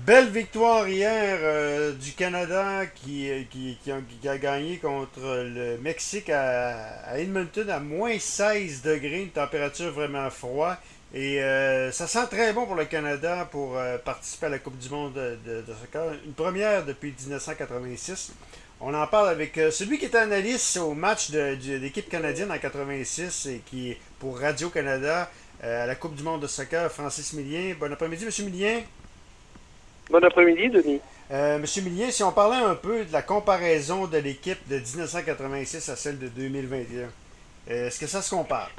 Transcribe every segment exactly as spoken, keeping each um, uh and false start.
Belle victoire hier euh, du Canada qui, qui, qui, a, qui a gagné contre le Mexique à, à Edmonton à moins seize degrés, une température vraiment froide. Et euh, ça sent très bon pour le Canada pour euh, participer à la Coupe du Monde de, de, de soccer. Une première depuis dix-neuf cent quatre-vingt-six. On en parle avec euh, celui qui était analyste au match de, de l'équipe canadienne en quatre-vingt-six et qui est pour Radio-Canada euh, à la Coupe du Monde de soccer, Francis Millien. Bon après-midi, M. Millien. Bon après-midi, Denis. Euh, Monsieur Millien, si on parlait un peu de la comparaison de l'équipe de dix-neuf cent quatre-vingt-six à celle de deux mille vingt et un, euh, est-ce que ça se compare?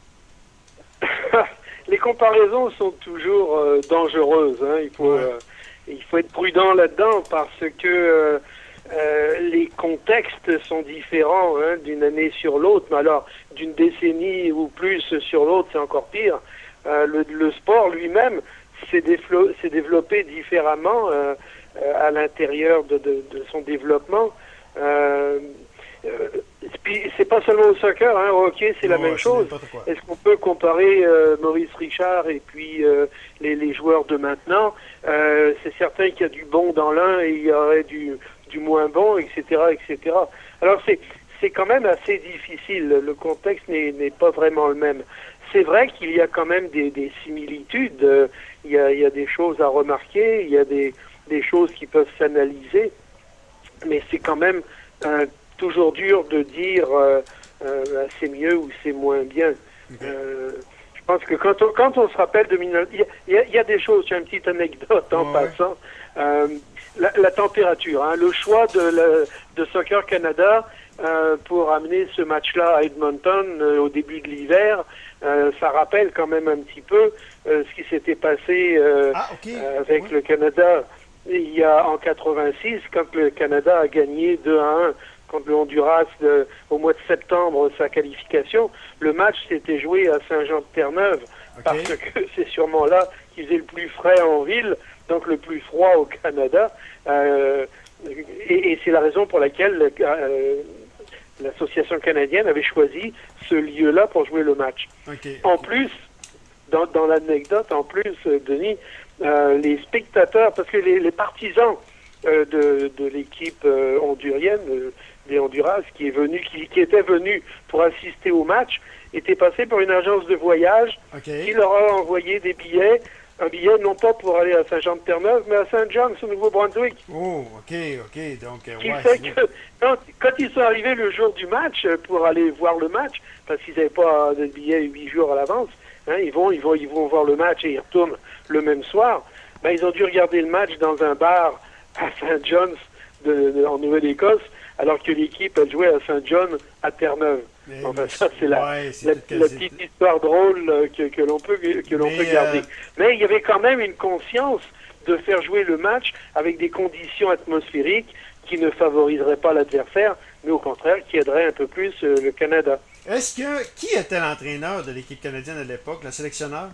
Les comparaisons sont toujours euh, dangereuses. Hein. Il faut, ouais. euh, il faut être prudent là-dedans parce que euh, euh, les contextes sont différents hein, d'une année sur l'autre. Mais alors, d'une décennie ou plus sur l'autre, c'est encore pire. Euh, le, le sport lui-même s'est développé différemment euh, à l'intérieur de, de, de son développement. Euh, euh, c'est pas seulement au soccer, hein, au hockey c'est la oh, même chose. Est-ce qu'on peut comparer euh, Maurice Richard et puis euh, les, les joueurs de maintenant? euh, C'est certain qu'il y a du bon dans l'un et il y aurait du, du moins bon, et cetera, et cetera. Alors c'est c'est quand même assez difficile. Le contexte n'est pas vraiment le même. C'est vrai qu'il y a quand même des, des similitudes. Euh, il, y a, il y a des choses à remarquer, il y a des, des choses qui peuvent s'analyser, mais c'est quand même euh, toujours dur de dire euh, euh, c'est mieux ou c'est moins bien. Okay. Euh, je pense que quand on, quand on se rappelle de mille neuf cents, il y, a, il y a des choses, j'ai une petite anecdote en oh, passant. Ouais. Euh, la, la température, hein, le choix de, la, de Soccer Canada euh, pour amener ce match-là à Edmonton euh, au début de l'hiver, Euh, ça rappelle quand même un petit peu euh, ce qui s'était passé euh, ah, okay. euh, avec oui. le Canada il y a en quatre-vingt-six quand le Canada a gagné deux à un contre le Honduras de, au mois de septembre sa qualification. Le match s'était joué à Saint-Jean-de-Terre-Neuve okay. parce que c'est sûrement là qu'il faisait le plus frais en ville, donc le plus froid au Canada. Euh, et et c'est la raison pour laquelle euh, l'association canadienne avait choisi ce lieu-là pour jouer le match. Okay, okay. En plus, dans, dans l'anecdote, en plus, euh, Denis, euh, les spectateurs, parce que les, les partisans euh, de, de l'équipe euh, hondurienne, euh, des Honduras, qui est venu, qui, qui était venu pour assister au match, étaient passés par une agence de voyage okay. qui leur a envoyé des billets. Un billet non pas pour aller à Saint-Jean-de-Terre-Neuve, mais à Saint-John's, au Nouveau-Brunswick. Oh, ok, ok. Donc, euh, qui ouais, fait que quand, quand ils sont arrivés le jour du match pour aller voir le match, parce qu'ils n'avaient pas de billet huit jours à l'avance, hein, ils vont, ils vont, ils vont voir le match et ils retournent le même soir. Ben, ils ont dû regarder le match dans un bar à Saint-John's de, de, en Nouvelle-Écosse, alors que l'équipe a joué à Saint-John à Terre-Neuve. Mais, enfin, mais, ça, c'est la, ouais, la, la petite histoire drôle euh, que, que l'on peut, que l'on peut garder. Euh... Mais il y avait quand même une conscience de faire jouer le match avec des conditions atmosphériques qui ne favoriseraient pas l'adversaire, mais au contraire, qui aideraient un peu plus euh, le Canada. Est-ce que... Qui était l'entraîneur de l'équipe canadienne à l'époque, le sélectionneur?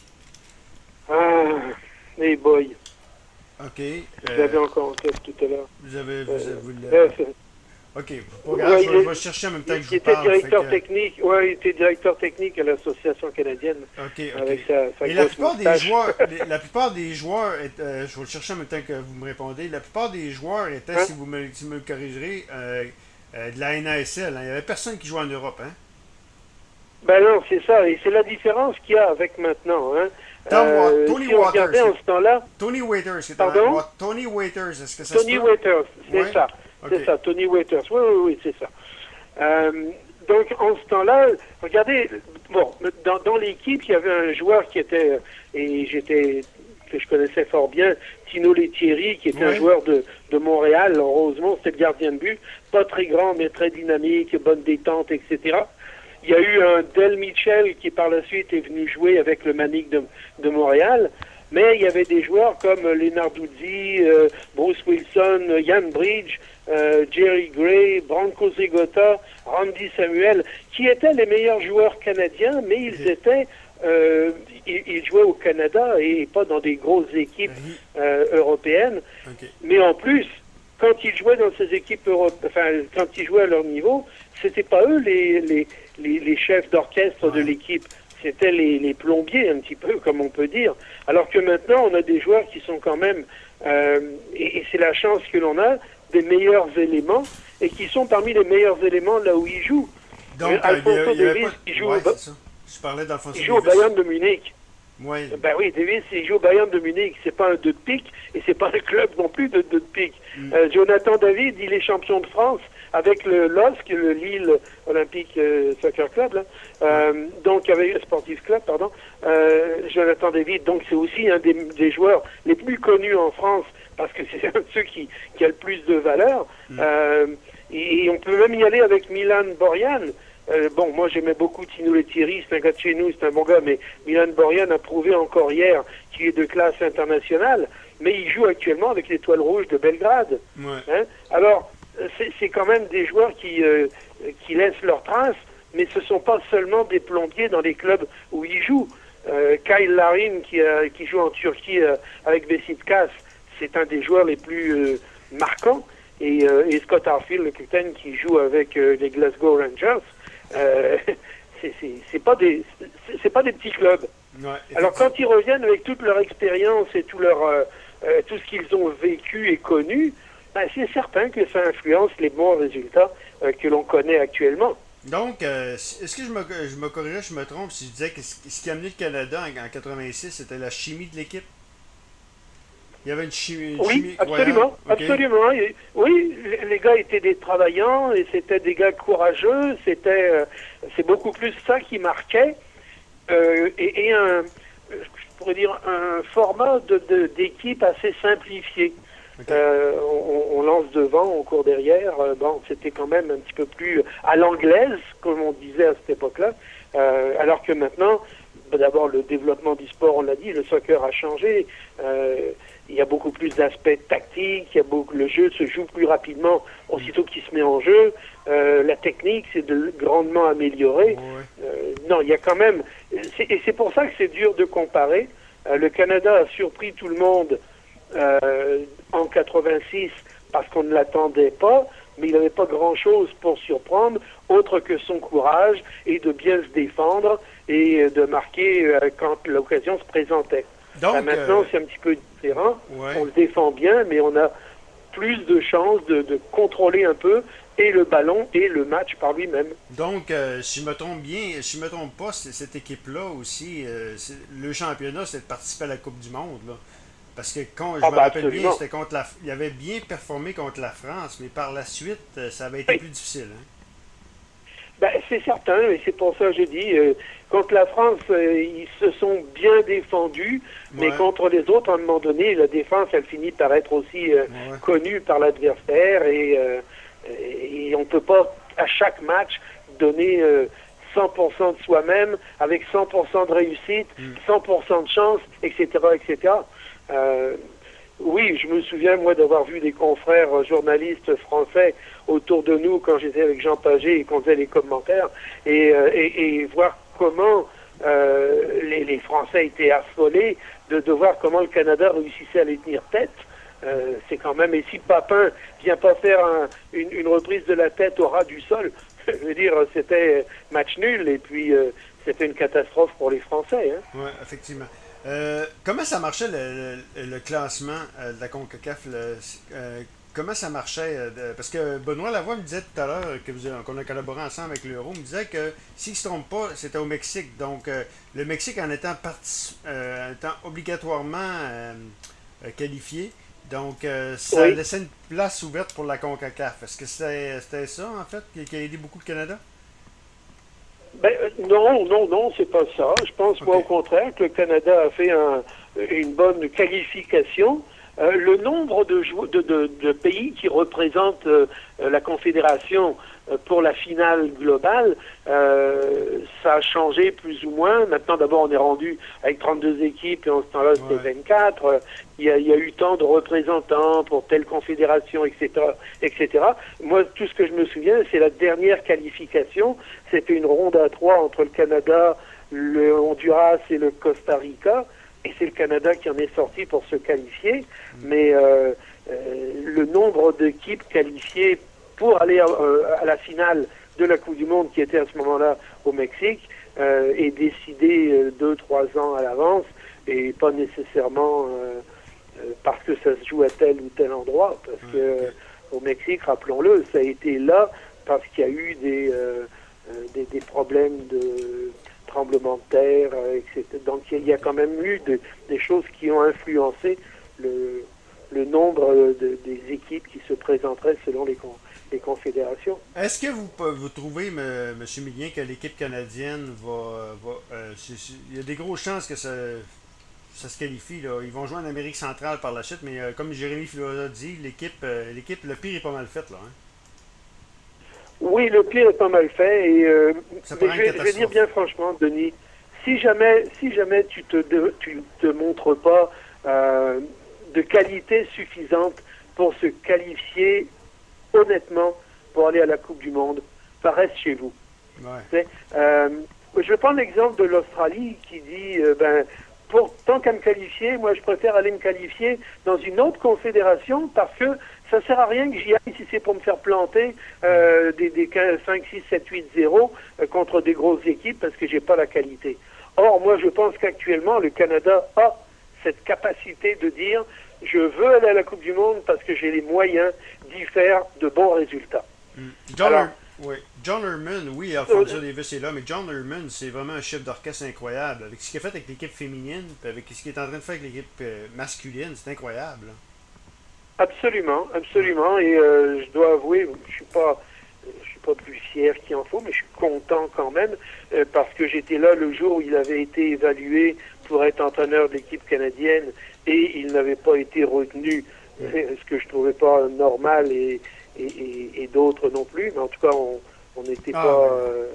Ah, hey boy. OK. Je l'avais euh... encore en tête tout à l'heure. Vous avez... Vous, euh, vous euh, OK. Regarde, ouais, je, vais, je vais chercher en même temps que je vous il était parle. Directeur que... technique, ouais, il était directeur technique à l'association canadienne. OK, OK. Avec sa, sa Et la plupart, des moustache. joueurs, les, la plupart des joueurs, euh, je vais le chercher en même temps que vous me répondez, la plupart des joueurs étaient, hein? si vous me, si vous me corrigerez, euh, euh, de la N A S L. Hein. Il n'y avait personne qui jouait en Europe. Hein? Ben non, c'est ça. Et c'est la différence qu'il y a avec maintenant. Hein. Tom, euh, Tony si on regardait Waters. en ce temps-là... Tony Waiters. C'est Pardon? un... Tony Waiters, est-ce que ça Tony se peut? Waiters, c'est ouais? ça. Okay. C'est ça, Tony Waiters. Oui, oui, oui, c'est ça. Euh, donc, en ce temps-là, regardez, bon, dans, dans l'équipe, il y avait un joueur qui était, et j'étais, que je connaissais fort bien, Tino Lettieri, qui était ouais. un joueur de, de Montréal, Rosemont, c'était le gardien de but, pas très grand, mais très dynamique, bonne détente, et cetera. Il y a eu un Del Mitchell qui, par la suite, est venu jouer avec le Manic de, de Montréal. Mais il y avait des joueurs comme Lenarduzzi, euh, Bruce Wilson, Ian Bridge, euh, Jerry Gray, Branko Zegota, Randy Samuel, qui étaient les meilleurs joueurs canadiens, mais ils étaient, euh, ils, ils jouaient au Canada et pas dans des grosses équipes euh, européennes. Okay. Mais en plus, quand ils jouaient dans ces équipes européennes, enfin, quand ils jouaient à leur niveau, c'était pas eux les, les, les, les chefs d'orchestre ouais. de l'équipe. c'était les, les plombiers un petit peu, comme on peut dire. Alors que maintenant, on a des joueurs qui sont quand même, euh, et, et c'est la chance que l'on a, des meilleurs éléments, et qui sont parmi les meilleurs éléments là où ils jouent. Donc, euh, Alphonso il y avait Davies, pas... qui joue, ouais, au, c'est ça. Je parlais d'Alphonso il joue au Davies. Bayern de Munich. Ouais. Ben oui, Davis, il joue au Bayern de Munich. C'est pas un deux de pique, et c'est pas un club non plus de deux de pique. Mm. Euh, Jonathan David, il est champion de France avec le L O S C, le Lille Olympique euh, Soccer Club, là. Euh, donc avec le Sportif Club, pardon. Euh, Jonathan David, donc c'est aussi un des, des joueurs les plus connus en France parce que c'est un de ceux qui, qui a le plus de valeur. Mm. Euh, et, et on peut même y aller avec Milan Borjan. Euh, bon, moi j'aimais beaucoup Tino Lettieri, c'est un gars de chez nous, c'est un bon gars, mais Milan Borjan a prouvé encore hier qu'il est de classe internationale, mais il joue actuellement avec l'Étoile Rouge de Belgrade. Ouais. Hein? Alors, c'est quand même des joueurs qui, euh, qui laissent leur trace, mais ce ne sont pas seulement des plombiers dans les clubs où ils jouent. Euh, Kyle Larin, qui, a, qui joue en Turquie euh, avec Beşiktaş, c'est un des joueurs les plus euh, marquants, et, euh, et Scott Arfield, le capitaine, qui joue avec euh, les Glasgow Rangers. Euh, c'est pas des c'est pas des petits clubs. Ouais, alors quand ils reviennent avec toute leur expérience et tout leur euh, euh, tout ce qu'ils ont vécu et connu, ben, c'est certain que ça influence les bons résultats euh, que l'on connaît actuellement. Donc, euh, est-ce que je me, je me corrigerais, je me trompe si je disais que ce qui a amené le Canada en, en quatre-vingt-six, c'était la chimie de l'équipe? Il y avait une chimie. Une oui, chimie, absolument, ouais, okay. absolument. Oui, les gars étaient des travaillants et c'était des gars courageux. C'était, euh, c'est beaucoup plus ça qui marquait euh, et, et un, je pourrais dire un format de, de, d'équipe assez simplifié. Okay. Euh, on, on lance devant, on court derrière. Euh, bon, c'était quand même un petit peu plus à l'anglaise, comme on disait à cette époque-là. Euh, alors que maintenant, d'abord le développement du sport, on l'a dit, le soccer a changé. Euh, Il y a beaucoup plus d'aspects tactiques, il y a beaucoup, le jeu se joue plus rapidement aussitôt qu'il se met en jeu. Euh, la technique s'est grandement améliorée. Ouais. Euh, non, il y a quand même... Et c'est pour ça que c'est dur de comparer. Euh, le Canada a surpris tout le monde euh, en quatre-vingt-six parce qu'on ne l'attendait pas, mais il n'avait pas grand-chose pour surprendre, autre que son courage et de bien se défendre et de marquer euh, quand l'occasion se présentait. Donc, ben maintenant, euh... c'est un petit peu différent. Ouais. On le défend bien, mais on a plus de chances de, de contrôler un peu et le ballon et le match par lui-même. Donc, euh, si je me trompe bien, si je me trompe pas, cette équipe-là aussi, euh, le championnat, c'est de participer à la Coupe du Monde, là. Parce que quand je ah, me ben rappelle absolument. bien, c'était contre la, il avait bien performé contre la France, mais par la suite, ça avait été oui. plus difficile. Hein? Ben, c'est certain, et c'est pour ça que je dis, euh, contre la France, euh, ils se sont bien défendus, ouais. mais contre les autres, à un moment donné, la défense, elle finit par être aussi euh, ouais. connue par l'adversaire, et, euh, et on ne peut pas, à chaque match, donner euh, cent pour cent de soi-même, avec cent pour cent de réussite, mm. cent pour cent de chance, et cetera, et cetera. Euh, oui, je me souviens, moi, d'avoir vu des confrères journalistes français autour de nous quand j'étais avec Jean Pagé et qu'on faisait les commentaires et, euh, et, et voir comment euh, les, les Français étaient affolés de, de voir comment le Canada réussissait à les tenir tête. Euh, c'est quand même, et si Papin vient pas faire un, une, une reprise de la tête au ras du sol, je veux dire, c'était match nul et puis euh, c'était une catastrophe pour les Français. Hein. Oui, effectivement. Euh, comment ça marchait le, le, le classement euh, de la CONCACAF? Le, euh, comment ça marchait? Euh, parce que Benoît Lavoie me disait tout à l'heure que vous, qu'on a collaboré ensemble avec l'Euro, me disait que s'il ne se trompe pas, c'était au Mexique. Donc, euh, le Mexique en étant, parti, euh, étant obligatoirement euh, euh, qualifié, donc euh, ça oui. laissait une place ouverte pour la CONCACAF. Est-ce que c'était ça, en fait, qui, qui a aidé beaucoup le Canada? Ben, non, non, non, c'est pas ça. Je pense, okay. moi, au contraire, que le Canada a fait un, une bonne qualification. Euh, le nombre de, de, de, de pays qui représentent euh, la Confédération euh, pour la finale globale, euh, ça a changé plus ou moins. Maintenant, d'abord, on est rendu avec trente-deux équipes et en ce temps-là, c'était ouais. vingt-quatre. Il y, a, il y a eu tant de représentants pour telle confédération, et cetera, et cetera. Moi, tout ce que je me souviens, c'est la dernière qualification. C'était une ronde à trois entre le Canada, le Honduras et le Costa Rica. Et c'est le Canada qui en est sorti pour se qualifier. Mais euh, euh, le nombre d'équipes qualifiées pour aller à, euh, à la finale de la Coupe du Monde qui était à ce moment-là au Mexique, euh, est décidé euh, deux, trois ans à l'avance et pas nécessairement euh, euh, parce que ça se joue à tel ou tel endroit. Parce que euh, au Mexique, rappelons-le, ça a été là parce qu'il y a eu des, euh, euh, des, des problèmes de tremblement de terre, euh, et cetera. Donc il y a quand même eu de, des choses qui ont influencé le, le nombre de, des équipes qui se présenteraient selon les, con, les confédérations. Est-ce que vous, vous trouvez, M. Millien, que l'équipe canadienne va... va euh, c'est, c'est, il y a des grosses chances que ça, ça se qualifie. Là. Ils vont jouer en Amérique centrale par la suite, mais euh, comme Jérémy Filosa dit, l'équipe, euh, l'équipe, le pire est pas mal fait. Là, hein? Oui, le pire est pas mal fait. Et, euh, mais je vais, je vais dire bien franchement, Denis, si jamais, si jamais tu te, de, tu te montres pas euh, de qualité suffisante pour se qualifier honnêtement pour aller à la Coupe du Monde, ça reste chez vous. Ouais. Euh, je vais prendre l'exemple de l'Australie qui dit, euh, ben, pour tant qu'à me qualifier, moi je préfère aller me qualifier dans une autre confédération parce que ça sert à rien que j'y aille si c'est pour me faire planter euh, des, des cinq, six, sept, huit, zéro euh, contre des grosses équipes parce que j'ai pas la qualité. Or, moi je pense qu'actuellement le Canada a cette capacité de dire je veux aller à la Coupe du Monde parce que j'ai les moyens d'y faire de bons résultats. Mm. John, Alors, oui. John Herman, oui, Alfonso euh, Davis est là, mais John Herman, c'est vraiment un chef d'orchestre incroyable. Avec ce qu'il a fait avec l'équipe féminine, puis avec ce qu'il est en train de faire avec l'équipe euh, masculine, c'est incroyable. Là. Absolument, absolument. Et euh, je dois avouer, je suis pas, je suis pas plus fier qu'il en faut, mais je suis content quand même euh, parce que j'étais là le jour où il avait été évalué pour être entraîneur de l'équipe canadienne et il n'avait pas été retenu, mm. ce que je trouvais pas normal et, et, et, et d'autres non plus. Mais en tout cas, on n'était ah, pas. Euh,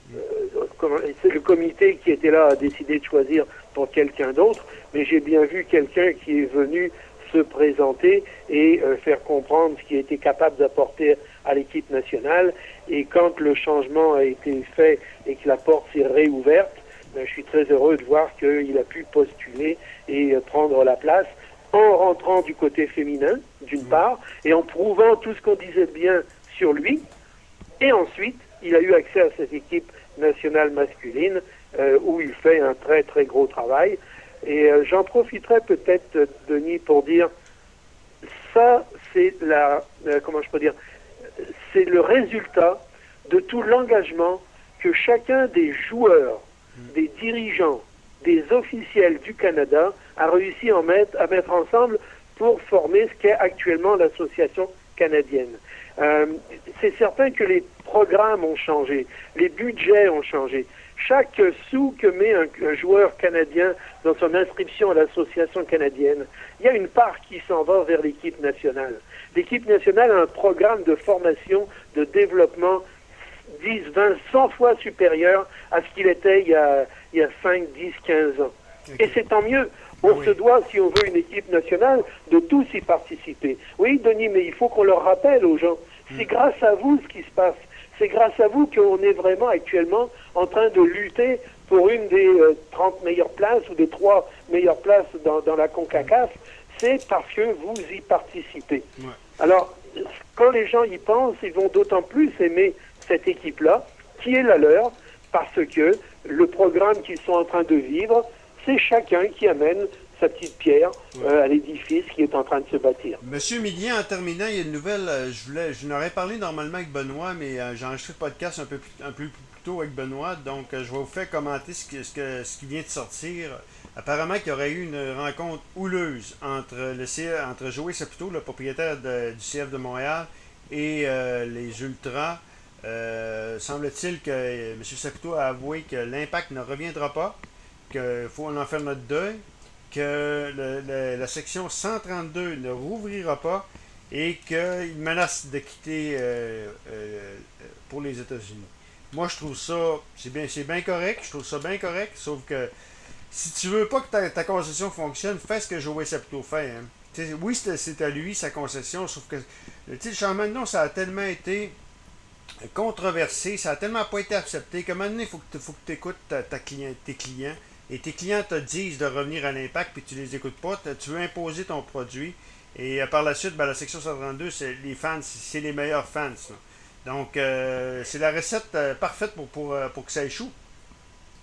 euh, c'est le comité qui était là a décidé de choisir pour quelqu'un d'autre, mais j'ai bien vu quelqu'un qui est venu se présenter et euh, faire comprendre ce qu'il était capable d'apporter à l'équipe nationale. Et quand le changement a été fait et que la porte s'est réouverte, ben, je suis très heureux de voir qu'il a pu postuler et euh, prendre la place en rentrant du côté féminin, d'une mmh. part, et en prouvant tout ce qu'on disait bien sur lui. Et ensuite, il a eu accès à cette équipe nationale masculine euh, où il fait un très très gros travail. Et euh, j'en profiterai peut-être, euh, Denis, pour dire, ça, c'est la, euh, comment je peux dire, c'est le résultat de tout l'engagement que chacun des joueurs, des dirigeants, des officiels du Canada a réussi à mettre, à mettre ensemble pour former ce qu'est actuellement l'association canadienne. Euh, c'est certain que les programmes ont changé, les budgets ont changé. Chaque sou que met un, un joueur canadien dans son inscription à l'association canadienne, il y a une part qui s'en va vers l'équipe nationale. L'équipe nationale a un programme de formation, de développement dix, vingt, cent fois supérieur à ce qu'il était il y a, il y a cinq, dix, quinze ans. Okay. Et c'est tant mieux. On oui. se doit, si on veut une équipe nationale, de tous y participer. Oui, Denis, mais il faut qu'on leur rappelle aux gens. C'est mm. grâce à vous ce qui se passe. C'est grâce à vous qu'on est vraiment actuellement en train de lutter pour une des euh, trente meilleures places ou des trois meilleures places dans, dans la CONCACAF. C'est parce que vous y participez. Ouais. Alors, quand les gens y pensent, ils vont d'autant plus aimer cette équipe-là, qui est la leur, parce que le programme qu'ils sont en train de vivre, c'est chacun qui amène sa petite pierre euh, ouais. à l'édifice qui est en train de se bâtir. Monsieur Millien, en terminant, il y a une nouvelle, euh, je voulais, je n'aurais parlé normalement avec Benoît, mais euh, j'ai enregistré le podcast un peu, plus, un peu plus tôt avec Benoît, donc euh, je vais vous faire commenter ce, que, ce, que, ce qui vient de sortir. Apparemment qu'il y aurait eu une rencontre houleuse entre, le C F, entre Joey Saputo, le propriétaire de, du C F de Montréal, et euh, les Ultras. Euh, semble-t-il que euh, M. Saputo a avoué que l'Impact ne reviendra pas, qu'il faut en faire notre deuil, que le, le, la section cent trente-deux ne rouvrira pas et qu'il menace de quitter euh, euh, pour les États-Unis. Moi, je trouve ça, c'est bien, c'est bien correct, je trouve ça bien correct, sauf que si tu veux pas que ta, ta concession fonctionne, fais ce que Joey Saputo fait. Hein. Oui, c'est, c'est à lui, sa concession, sauf que le changement de nom, ça a tellement été controversé, ça a tellement pas été accepté que maintenant, il faut que tu écoutes ta, ta client, tes clients. Et tes clients te disent de revenir à l'Impact, puis tu les écoutes pas. Tu veux imposer ton produit. Et euh, par la suite, ben, la section cent trente-deux, c'est les fans, c'est les meilleurs fans. Là. Donc, euh, c'est la recette euh, parfaite pour, pour, euh, pour que ça échoue.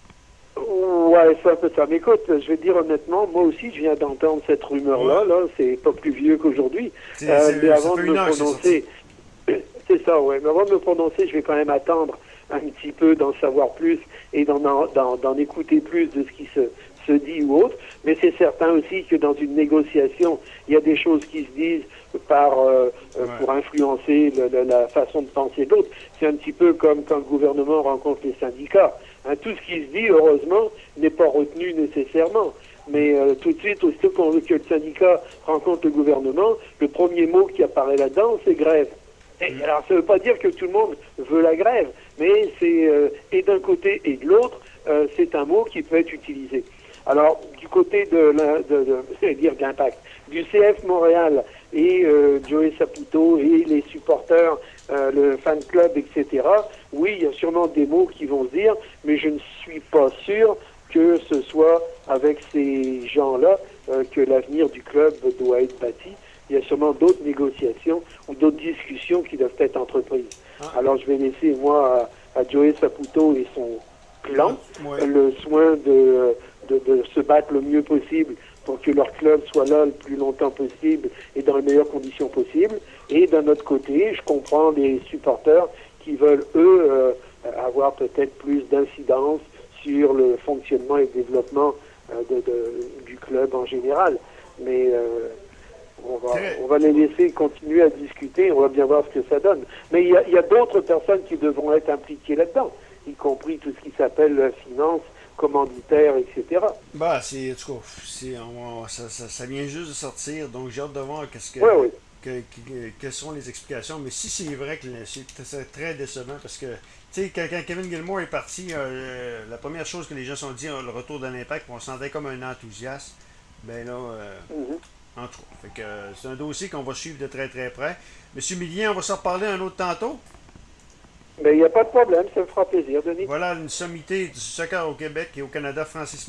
Ouais, c'est un peu ça. Mais écoute, je vais te dire honnêtement, moi aussi, je viens d'entendre cette rumeur-là. Là, c'est pas plus vieux qu'aujourd'hui. C'est- Euh, c'est- mais ça avant fait de une me heure que c'est prononcer, c'est ça, ouais. Mais avant de me prononcer, je vais quand même attendre un petit peu d'en savoir plus et d'en d'en d'en écouter plus de ce qui se se dit ou autre. Mais c'est certain aussi que dans une négociation, il y a des choses qui se disent par euh, euh, Ouais. pour influencer le- le- la façon de penser de l'autre. C'est un petit peu comme quand le gouvernement rencontre les syndicats. Hein, tout ce qui se dit, heureusement, n'est pas retenu nécessairement. Mais euh, tout de suite, aussitôt qu'on veut que le syndicat rencontre le gouvernement, le premier mot qui apparaît là-dedans, c'est grève. Et, alors, ça ne veut pas dire que tout le monde veut la grève, mais c'est, euh, et d'un côté et de l'autre, euh, c'est un mot qui peut être utilisé. Alors, du côté de, la- de, de c'est-à-dire d'impact, du C F Montréal et euh, Joey Saputo et les supporters, euh, le fan club, et cetera, oui, il y a sûrement des mots qui vont se dire, mais je ne suis pas sûr que ce soit avec ces gens-là euh, que l'avenir du club doit être bâti. Il y a sûrement d'autres négociations ou d'autres discussions qui doivent être entreprises. Ah. Alors, je vais laisser, moi, à, à Joey Saputo et son clan Ouais. le soin de, de, de se battre le mieux possible pour que leur club soit là le plus longtemps possible et dans les meilleures conditions possibles. Et d'un autre côté, je comprends les supporters qui veulent, eux, euh, avoir peut-être plus d'incidence sur le fonctionnement et le développement euh, de, de, du club en général. Mais euh, on, va, Très- on va les laisser continuer à discuter, on va bien voir ce que ça donne. Mais il y a, il y a d'autres personnes qui devront être impliquées là-dedans, y compris tout ce qui s'appelle la finance, commanditaire, et cetera. Bah, c'est, en tout cas, c'est, on- ça, ça, ça vient juste de sortir, donc j'ai hâte de voir qu'est-ce que, Oui, oui. que- que- quelles sont les explications. Mais si c'est vrai que le- c'est, c'est très décevant, parce que, tu sais, quand, quand Kevin Gilmore est parti, euh, la première chose que les gens se sont dit, euh, le retour de l'impact, on sentait comme un enthousiasme. Ben là, euh, Mhm. en tout cas, fait que, euh, c'est un dossier qu'on va suivre de très très près. Monsieur Millien, on va s'en reparler un autre tantôt. Mais il n'y a pas de problème, ça me fera plaisir, Denis. Voilà une sommité du soccer au Québec et au Canada, Francis